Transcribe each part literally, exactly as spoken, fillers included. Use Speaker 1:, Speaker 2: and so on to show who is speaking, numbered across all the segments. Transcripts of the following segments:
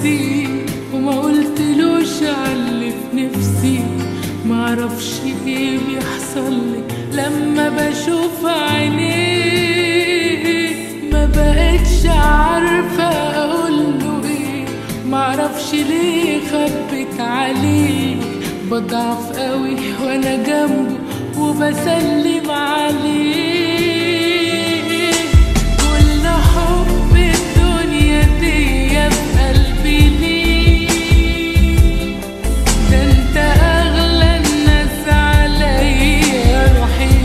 Speaker 1: نفسي وما قلتلوش عاللي في نفسي. معرفش ايه بيحصلي لما بشوف عينيه، ما بقتش عارفة اقوله ايه. معرفش ليه خبت عليه، بضعف قوي وانا جنبه وبسلم عليه. كل حب الدنيا دي بقلبي ليه، ده انت اغلى الناس عليا روحي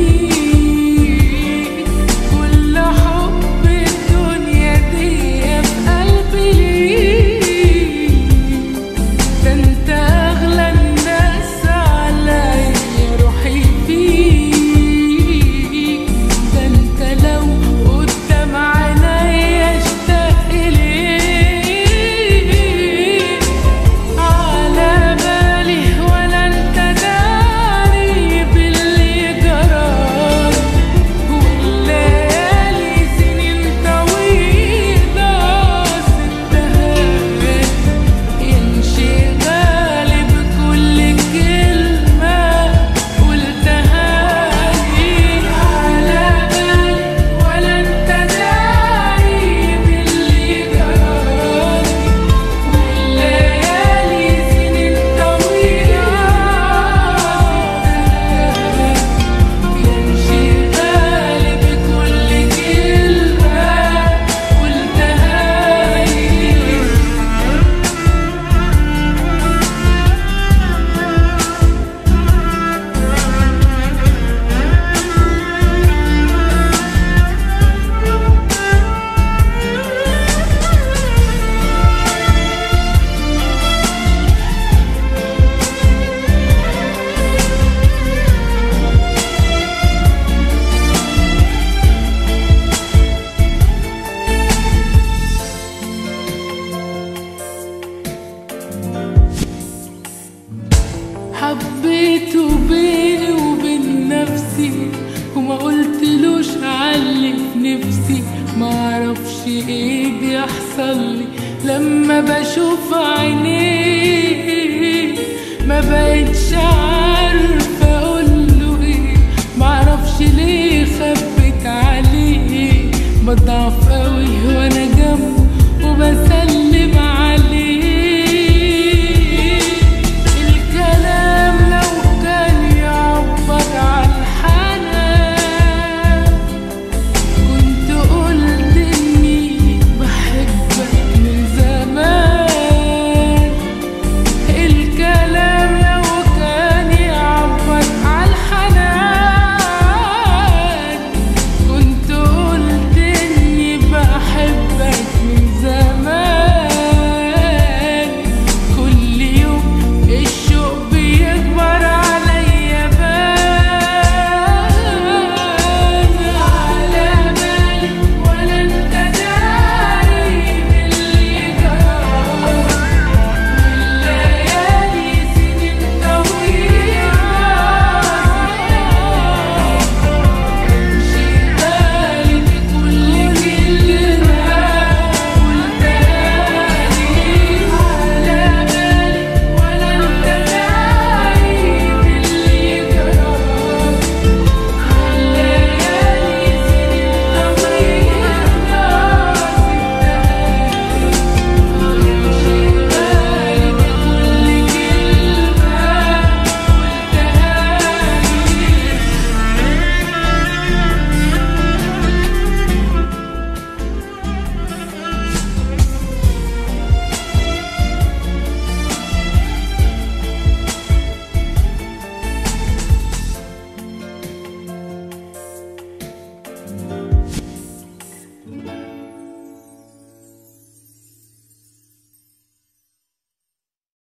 Speaker 1: فيك. كل حب الدنيا دي بقلبي ليه، ده انت اغلى الناس عليا روحي فيك. ده انت لو قدام عينيا اشتاق اليك، على بالي ولا انت داري باللي جرالي. والليالي سنين طويلة سبتها انشغالي بكل كلمة قلتها لي. على بالي ولا انت داري باللي جرالي. والليالي سنين طويلة سبتها انشغالي بكل كلمة قلتها لي. حبيته بيني وبين نفسي وما قلتلوش عاللي في نفسي. معرفش ايه بيحصلي لما بشوف عينيه، ما بقتش عارفة اقوله ايه. معرفش ليه خبت عليه، بضعف قوي وانا جنبه